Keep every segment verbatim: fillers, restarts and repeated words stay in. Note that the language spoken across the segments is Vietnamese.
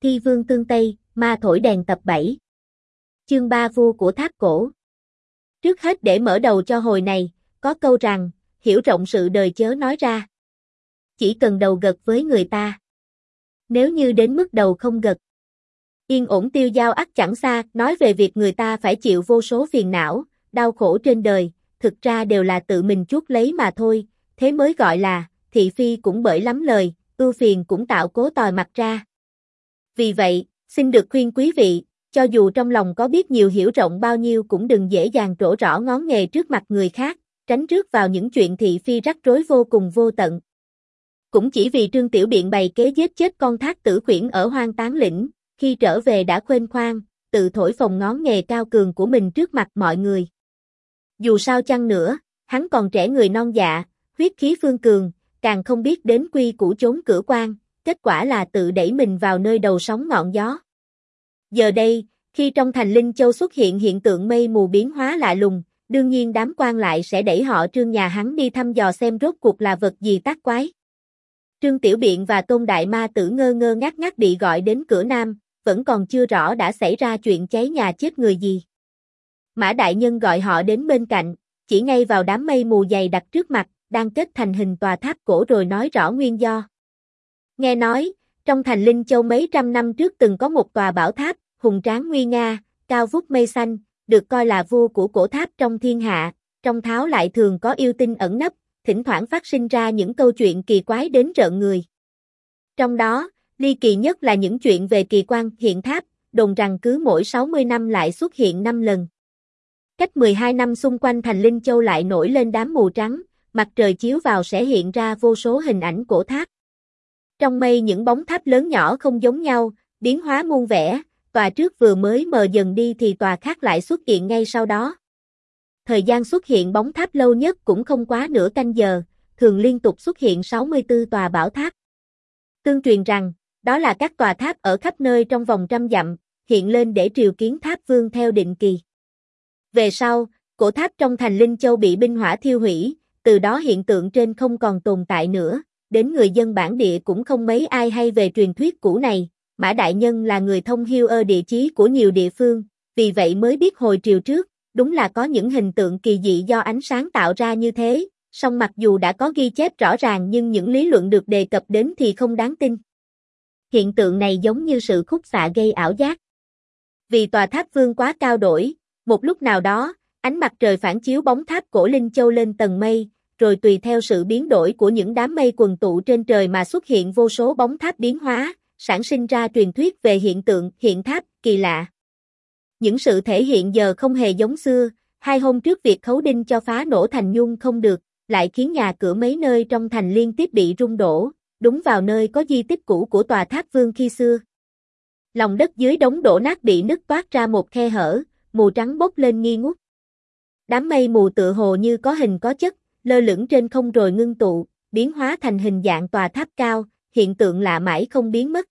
Thi vương tương Tây, ma thổi đèn tập bảy. Chương ba vua của tháp cổ. Trước hết để mở đầu cho hồi này, có câu rằng, hiểu rộng sự đời chớ nói ra. Chỉ cần đầu gật với người ta. Nếu như đến mức đầu không gật, yên ổn tiêu dao ắt chẳng xa, nói về việc người ta phải chịu vô số phiền não, đau khổ trên đời, thực ra đều là tự mình chuốc lấy mà thôi, thế mới gọi là, thị phi cũng bởi lắm lời, ưu phiền cũng tạo cố tòi mặt ra. Vì vậy, xin được khuyên quý vị, cho dù trong lòng có biết nhiều hiểu rộng bao nhiêu cũng đừng dễ dàng trổ rõ ngón nghề trước mặt người khác, tránh rước vào những chuyện thị phi rắc rối vô cùng vô tận. Cũng chỉ vì Trương Tiểu Biện bày kế giết chết con Thác Tử Khuyển ở Hoang Tán Lĩnh, khi trở về đã khoên khoang, tự thổi phồng ngón nghề cao cường của mình trước mặt mọi người. Dù sao chăng nữa, hắn còn trẻ người non dạ, huyết khí phương cường, càng không biết đến quy củ chốn cửa quan, kết quả là tự đẩy mình vào nơi đầu sóng ngọn gió. Giờ đây, khi trong thành Linh Châu xuất hiện hiện tượng mây mù biến hóa lạ lùng, đương nhiên đám quan lại sẽ đẩy họ Trương nhà hắn đi thăm dò xem rốt cuộc là vật gì tác quái. Trương Tiểu Biện và Tôn Đại Ma Tử ngơ ngơ ngác ngác bị gọi đến cửa Nam, vẫn còn chưa rõ đã xảy ra chuyện cháy nhà chết người gì. Mã Đại Nhân gọi họ đến bên cạnh, chỉ ngay vào đám mây mù dày đặc trước mặt, đang kết thành hình tòa tháp cổ rồi nói rõ nguyên do. Nghe nói, trong thành Linh Châu mấy trăm năm trước từng có một tòa bảo tháp, hùng tráng nguy nga, cao vút mây xanh, được coi là vua của cổ tháp trong thiên hạ, trong tháo lại thường có yêu tinh ẩn nấp, thỉnh thoảng phát sinh ra những câu chuyện kỳ quái đến rợn người. Trong đó, ly kỳ nhất là những chuyện về kỳ quan hiện tháp, đồn rằng cứ mỗi sáu mươi năm lại xuất hiện năm lần. Cách mười hai năm xung quanh thành Linh Châu lại nổi lên đám mù trắng, mặt trời chiếu vào sẽ hiện ra vô số hình ảnh cổ tháp. Trong mây những bóng tháp lớn nhỏ không giống nhau, biến hóa muôn vẻ, tòa trước vừa mới mờ dần đi thì tòa khác lại xuất hiện ngay sau đó. Thời gian xuất hiện bóng tháp lâu nhất cũng không quá nửa canh giờ, thường liên tục xuất hiện sáu mươi tư tòa bảo tháp. Tương truyền rằng, đó là các tòa tháp ở khắp nơi trong vòng trăm dặm, hiện lên để triều kiến tháp vương theo định kỳ. Về sau, cổ tháp trong thành Linh Châu bị binh hỏa thiêu hủy, từ đó hiện tượng trên không còn tồn tại nữa, đến người dân bản địa cũng không mấy ai hay về truyền thuyết cũ này. Mã Đại Nhân là người thông hiu ơ địa chí của nhiều địa phương, vì vậy mới biết hồi triều trước, đúng là có những hình tượng kỳ dị do ánh sáng tạo ra như thế, song mặc dù đã có ghi chép rõ ràng nhưng những lý luận được đề cập đến thì không đáng tin. Hiện tượng này giống như sự khúc xạ gây ảo giác. Vì tòa tháp vương quá cao đổi, một lúc nào đó, ánh mặt trời phản chiếu bóng tháp cổ Linh Châu lên tầng mây, rồi tùy theo sự biến đổi của những đám mây quần tụ trên trời mà xuất hiện vô số bóng tháp biến hóa, sản sinh ra truyền thuyết về hiện tượng hiện tháp kỳ lạ. Những sự thể hiện giờ không hề giống xưa, hai hôm trước việc khấu đinh cho phá nổ thành nhung không được, lại khiến nhà cửa mấy nơi trong thành liên tiếp bị rung đổ, đúng vào nơi có di tích cũ của tòa tháp vương khi xưa. Lòng đất dưới đống đổ nát bị nứt toát ra một khe hở, mù trắng bốc lên nghi ngút. Đám mây mù tựa hồ như có hình có chất, lơ lửng trên không rồi ngưng tụ, biến hóa thành hình dạng tòa tháp cao, hiện tượng lạ mãi không biến mất.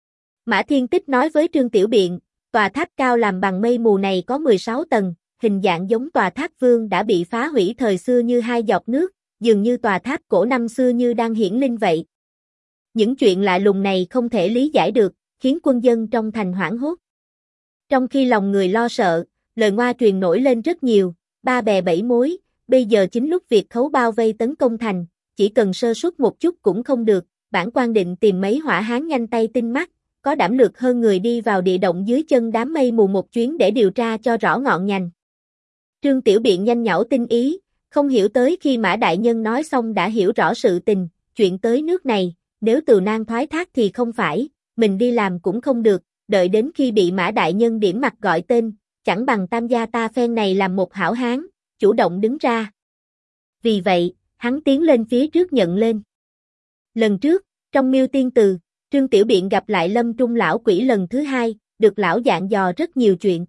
Mã Thiên Tích nói với Trương Tiểu Biện, tòa tháp cao làm bằng mây mù này có mười sáu tầng, hình dạng giống tòa tháp vương đã bị phá hủy thời xưa như hai giọt nước, dường như tòa tháp cổ năm xưa như đang hiển linh vậy. Những chuyện lạ lùng này không thể lý giải được, khiến quân dân trong thành hoảng hốt. Trong khi lòng người lo sợ, lời ngoa truyền nổi lên rất nhiều, ba bè bảy mối, bây giờ chính lúc việc khấu bao vây tấn công thành, chỉ cần sơ suất một chút cũng không được, bản quan định tìm mấy hỏa hán nhanh tay tinh mắt, có đảm lược hơn người đi vào địa động dưới chân đám mây mù một chuyến để điều tra cho rõ ngọn ngành. Trương Tiểu Biện nhanh nhảu tinh ý, không hiểu tới khi Mã Đại Nhân nói xong đã hiểu rõ sự tình, chuyện tới nước này, nếu Từ Nan thoái thác thì không phải, mình đi làm cũng không được, đợi đến khi bị Mã Đại Nhân điểm mặt gọi tên, chẳng bằng tam gia ta phen này làm một hảo hán, chủ động đứng ra. Vì vậy, hắn tiến lên phía trước nhận lên. Lần trước, trong Miêu Tiên Từ, Trương Tiểu Biện gặp lại Lâm Trung lão quỷ lần thứ hai, được lão dặn dò rất nhiều chuyện.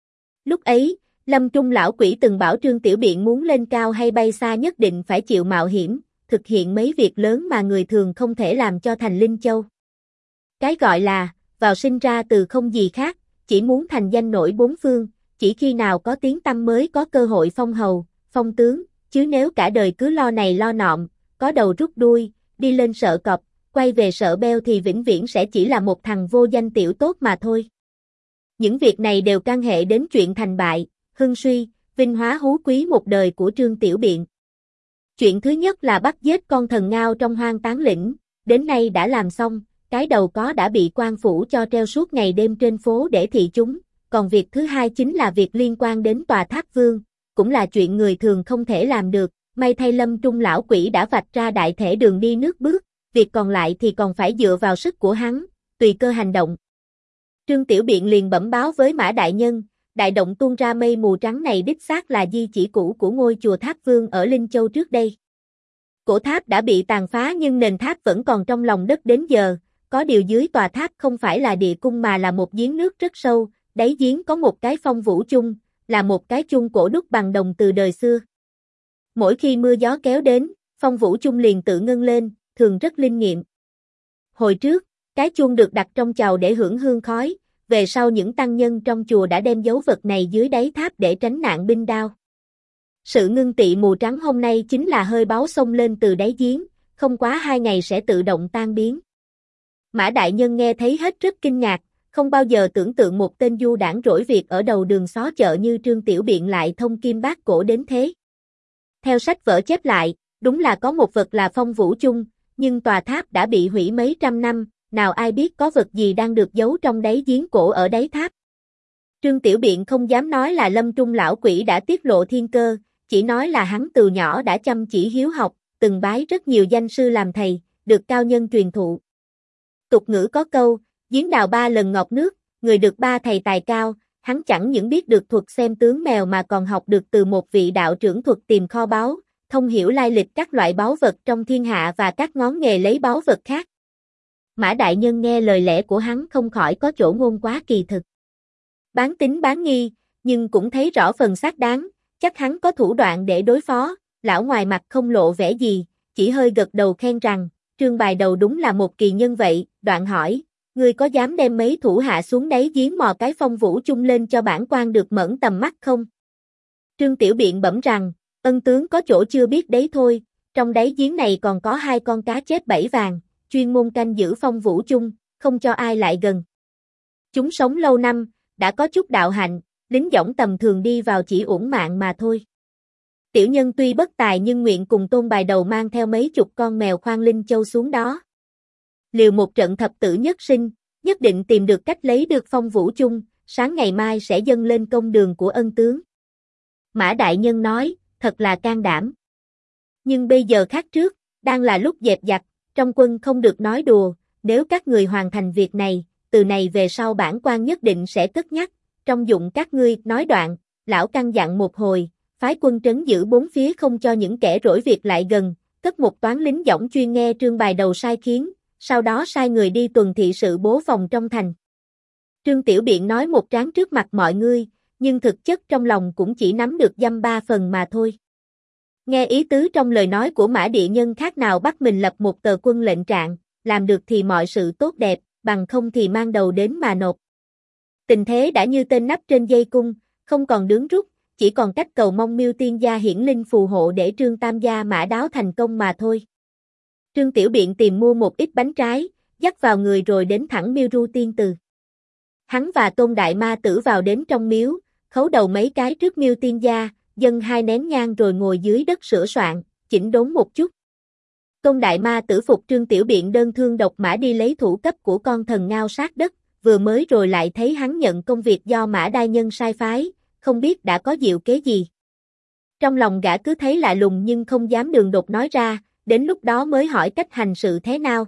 Lúc ấy, Lâm Trung lão quỷ từng bảo Trương Tiểu Biện muốn lên cao hay bay xa nhất định phải chịu mạo hiểm, thực hiện mấy việc lớn mà người thường không thể làm cho thành Linh Châu. Cái gọi là, vào sinh ra từ không gì khác, chỉ muốn thành danh nổi bốn phương, chỉ khi nào có tiếng tăm mới có cơ hội phong hầu, phong tướng, chứ nếu cả đời cứ lo này lo nọm, có đầu rút đuôi, đi lên sợ cọp, quay về Sợ Beo thì vĩnh viễn sẽ chỉ là một thằng vô danh tiểu tốt mà thôi. Những việc này đều can hệ đến chuyện thành bại, hưng suy, vinh hóa hú quý một đời của Trương Tiểu Biện. Chuyện thứ nhất là bắt giết con thần ngao trong Hoang Tán Lĩnh, đến nay đã làm xong, cái đầu có đã bị quan phủ cho treo suốt ngày đêm trên phố để thị chúng, còn việc thứ hai chính là việc liên quan đến Tòa Tháp Vương, cũng là chuyện người thường không thể làm được, may thay Lâm Trung lão quỷ đã vạch ra đại thể đường đi nước bước, việc còn lại thì còn phải dựa vào sức của hắn, tùy cơ hành động. Trương Tiểu Biện liền bẩm báo với Mã Đại Nhân, đại động tuôn ra mây mù trắng này đích xác là di chỉ cũ của ngôi chùa Tháp Vương ở Linh Châu trước đây. Cổ tháp đã bị tàn phá nhưng nền tháp vẫn còn trong lòng đất đến giờ, có điều dưới tòa tháp không phải là địa cung mà là một giếng nước rất sâu, đáy giếng có một cái phong vũ chung, là một cái chung cổ đúc bằng đồng từ đời xưa. Mỗi khi mưa gió kéo đến, phong vũ chung liền tự ngân lên, thường rất linh nghiệm. Hồi trước, cái chuông được đặt trong chầu để hưởng hương khói, về sau những tăng nhân trong chùa đã đem dấu vật này dưới đáy tháp để tránh nạn binh đao. Sự ngưng tị mù trắng hôm nay chính là hơi báu xông lên từ đáy giếng, không quá hai ngày sẽ tự động tan biến. Mã Đại Nhân nghe thấy hết rất kinh ngạc, không bao giờ tưởng tượng một tên du đảng rỗi việc ở đầu đường xó chợ như Trương Tiểu Biện lại thông kim bát cổ đến thế. Theo sách vở chép lại, đúng là có một vật là phong vũ chung, nhưng tòa tháp đã bị hủy mấy trăm năm, nào ai biết có vật gì đang được giấu trong đáy giếng cổ ở đáy tháp. Trương Tiểu Biện không dám nói là Lâm Trung lão quỷ đã tiết lộ thiên cơ, chỉ nói là hắn từ nhỏ đã chăm chỉ hiếu học, từng bái rất nhiều danh sư làm thầy, được cao nhân truyền thụ. Tục ngữ có câu, giếng đào ba lần ngọt nước, người được ba thầy tài cao, hắn chẳng những biết được thuật xem tướng mèo mà còn học được từ một vị đạo trưởng thuật tìm kho báu, thông hiểu lai lịch các loại báu vật trong thiên hạ và các ngón nghề lấy báu vật khác. Mã Đại Nhân nghe lời lẽ của hắn không khỏi có chỗ ngôn quá kỳ thực. Bán tín bán nghi, nhưng cũng thấy rõ phần xác đáng, chắc hắn có thủ đoạn để đối phó, lão ngoài mặt không lộ vẻ gì, chỉ hơi gật đầu khen rằng, Trương Bài Đầu đúng là một kỳ nhân vậy, đoạn hỏi, ngươi có dám đem mấy thủ hạ xuống đáy giếng mò cái phong vũ chung lên cho bản quan được mẫn tầm mắt không? Trương Tiểu Biện bẩm rằng, ân tướng có chỗ chưa biết đấy thôi, trong đáy giếng này còn có hai con cá chép bảy vàng, chuyên môn canh giữ phong vũ chung, không cho ai lại gần. Chúng sống lâu năm, đã có chút đạo hạnh, lính dõng tầm thường đi vào chỉ uổng mạng mà thôi. Tiểu nhân tuy bất tài nhưng nguyện cùng Tôn Bài Đầu mang theo mấy chục con mèo khoan linh châu xuống đó. Liều một trận thập tử nhất sinh, nhất định tìm được cách lấy được phong vũ chung, sáng ngày mai sẽ dâng lên công đường của ân tướng. Mã Đại Nhân nói, thật là can đảm. Nhưng bây giờ khác trước, đang là lúc dẹp giặc, trong quân không được nói đùa, nếu các người hoàn thành việc này, từ này về sau bản quan nhất định sẽ cất nhắc, trong dụng các ngươi, nói đoạn, lão căn dặn một hồi, phái quân trấn giữ bốn phía không cho những kẻ rỗi việc lại gần, cất một toán lính dõng chuyên nghe Trương Bài Đầu sai khiến, sau đó sai người đi tuần thị sự bố phòng trong thành. Trương Tiểu Biện nói một tráng trước mặt mọi người, nhưng thực chất trong lòng cũng chỉ nắm được dăm ba phần mà thôi. Nghe ý tứ trong lời nói của Mã Địa Nhân khác nào bắt mình lập một tờ quân lệnh trạng, làm được thì mọi sự tốt đẹp, bằng không thì mang đầu đến mà nộp. Tình thế đã như tên nắp trên dây cung, không còn đứng rút, chỉ còn cách cầu mong Miêu Tiên gia hiển linh phù hộ để Trương Tam gia mã đáo thành công mà thôi. Trương Tiểu Biện tìm mua một ít bánh trái, dắt vào người rồi đến thẳng Miêu Ru Tiên Từ. Hắn và Tôn Đại Ma Tử vào đến trong miếu, khấu đầu mấy cái trước Miêu Tiên gia, dâng hai nén nhang rồi ngồi dưới đất sửa soạn, chỉnh đốn một chút. Tôn Đại Ma Tử phục Trương Tiểu Biện đơn thương độc mã đi lấy thủ cấp của con thần ngao sát đất, vừa mới rồi lại thấy hắn nhận công việc do Mã Đại Nhân sai phái, không biết đã có diệu kế gì. Trong lòng gã cứ thấy lạ lùng nhưng không dám đường đột nói ra, đến lúc đó mới hỏi cách hành sự thế nào.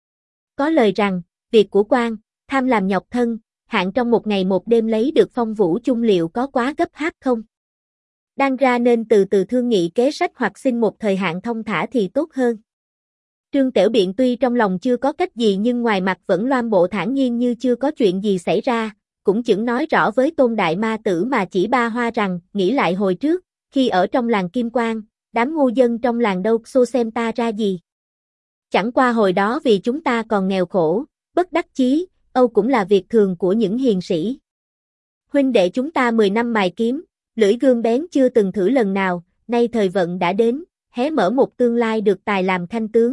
Có lời rằng, việc của quan, tham làm nhọc thân, hạn trong một ngày một đêm lấy được phong vũ chung liệu có quá gấp gáp không? Đang ra nên từ từ thương nghị kế sách hoặc xin một thời hạn thông thả thì tốt hơn. Trương Tiểu Biện tuy trong lòng chưa có cách gì nhưng ngoài mặt vẫn loan bộ thản nhiên như chưa có chuyện gì xảy ra, cũng chững nói rõ với Tôn Đại Ma Tử mà chỉ ba hoa rằng, nghĩ lại hồi trước, khi ở trong làng Kim Quang, đám ngu dân trong làng đâu xô xem ta ra gì. Chẳng qua hồi đó vì chúng ta còn nghèo khổ, bất đắc chí, âu cũng là việc thường của những hiền sĩ. Huynh đệ chúng ta mười năm mài kiếm, lưỡi gươm bén chưa từng thử lần nào, nay thời vận đã đến, hé mở một tương lai được tài làm khanh tướng,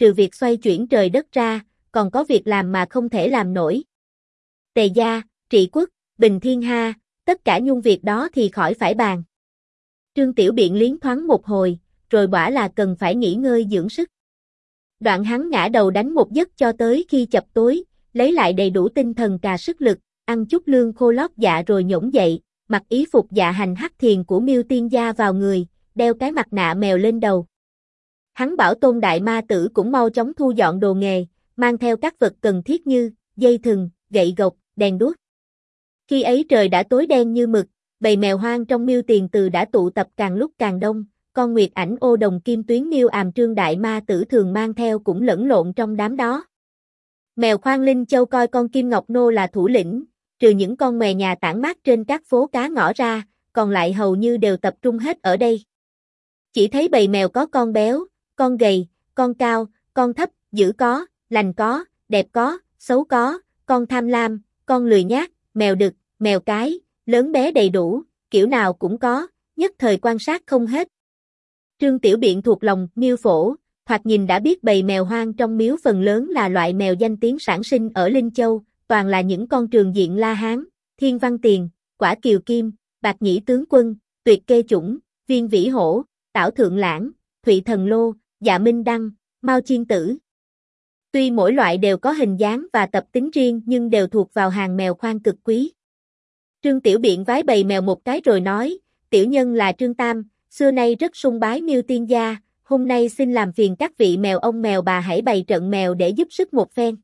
trừ việc xoay chuyển trời đất ra, còn có việc làm mà không thể làm nổi. Tề gia, trị quốc, bình thiên ha, tất cả nhung việc đó thì khỏi phải bàn. Trương Tiểu Biện liến thoáng một hồi, rồi bảo là cần phải nghỉ ngơi dưỡng sức. Đoạn hắn ngã đầu đánh một giấc cho tới khi chập tối, lấy lại đầy đủ tinh thần cà sức lực, ăn chút lương khô lót dạ rồi nhổm dậy, mặc ý phục dạ hành hắc thiền của Miêu Tiên gia vào người, đeo cái mặt nạ mèo lên đầu. Hắn bảo Tôn Đại Ma Tử cũng mau chóng thu dọn đồ nghề, mang theo các vật cần thiết như dây thừng, gậy gộc, đèn đuốc. Khi ấy trời đã tối đen như mực, bầy mèo hoang trong Miêu Tiền Từ đã tụ tập càng lúc càng đông, con Nguyệt Ảnh Ô Đồng Kim Tuyến Miêu Àm Trương Đại Ma Tử thường mang theo cũng lẫn lộn trong đám đó. Mèo Khoan Linh Châu coi con Kim Ngọc Nô là thủ lĩnh, trừ những con mè nhà tản mát trên các phố cá ngõ ra, còn lại hầu như đều tập trung hết ở đây. Chỉ thấy bầy mèo có con béo, con gầy, con cao, con thấp, dữ có, lành có, đẹp có, xấu có, con tham lam, con lười nhác, mèo đực, mèo cái, lớn bé đầy đủ, kiểu nào cũng có, nhất thời quan sát không hết. Trương Tiểu Biện thuộc lòng Miêu Phổ, thoạt nhìn đã biết bầy mèo hoang trong miếu phần lớn là loại mèo danh tiếng sản sinh ở Linh Châu, toàn là những con trường diện La Hán, Thiên Văn Tiền, Quả Kiều Kim, Bạc Nhĩ Tướng Quân, Tuyệt Kê Chủng, Viên Vĩ Hổ, Tảo Thượng Lãng, Thụy Thần Lô, Dạ Minh Đăng, Mao Chiên Tử. Tuy mỗi loại đều có hình dáng và tập tính riêng nhưng đều thuộc vào hàng mèo khoan cực quý. Trương Tiểu Biện vái bầy mèo một cái rồi nói, tiểu nhân là Trương Tam, xưa nay rất sung bái Miêu Tiên gia, hôm nay xin làm phiền các vị mèo ông mèo bà hãy bày trận mèo để giúp sức một phen.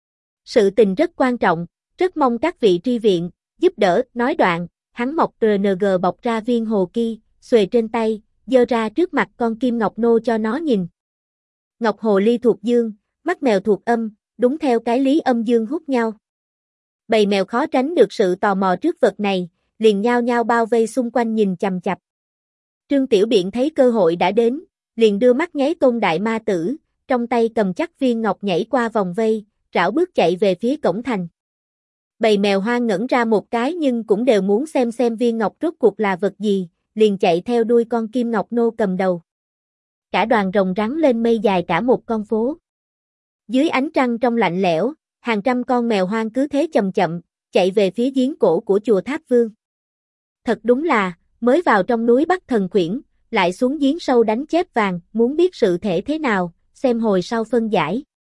Sự tình rất quan trọng, rất mong các vị tri viện, giúp đỡ, nói đoạn, hắn mọc rờ en giê bọc ra viên hồ ki, xuề trên tay, giơ ra trước mặt con Kim Ngọc Nô cho nó nhìn. Ngọc Hồ Ly thuộc dương, mắt mèo thuộc âm, đúng theo cái lý âm dương hút nhau. Bầy mèo khó tránh được sự tò mò trước vật này, liền nhao nhao bao vây xung quanh nhìn chằm chằm. Trương Tiểu Biện thấy cơ hội đã đến, liền đưa mắt nháy Tôn Đại Ma Tử, trong tay cầm chắc viên ngọc nhảy qua vòng vây, rảo bước chạy về phía cổng thành. Bầy mèo hoang ngẩn ra một cái nhưng cũng đều muốn xem xem viên ngọc rốt cuộc là vật gì, liền chạy theo đuôi con Kim Ngọc Nô cầm đầu. Cả đoàn rồng rắn lên mây dài cả một con phố. Dưới ánh trăng trong lạnh lẽo, hàng trăm con mèo hoang cứ thế chậm chậm, chạy về phía giếng cổ của chùa Tháp Vương. Thật đúng là, mới vào trong núi bắt thần khuyển, lại xuống giếng sâu đánh chép vàng, muốn biết sự thể thế nào, xem hồi sau phân giải.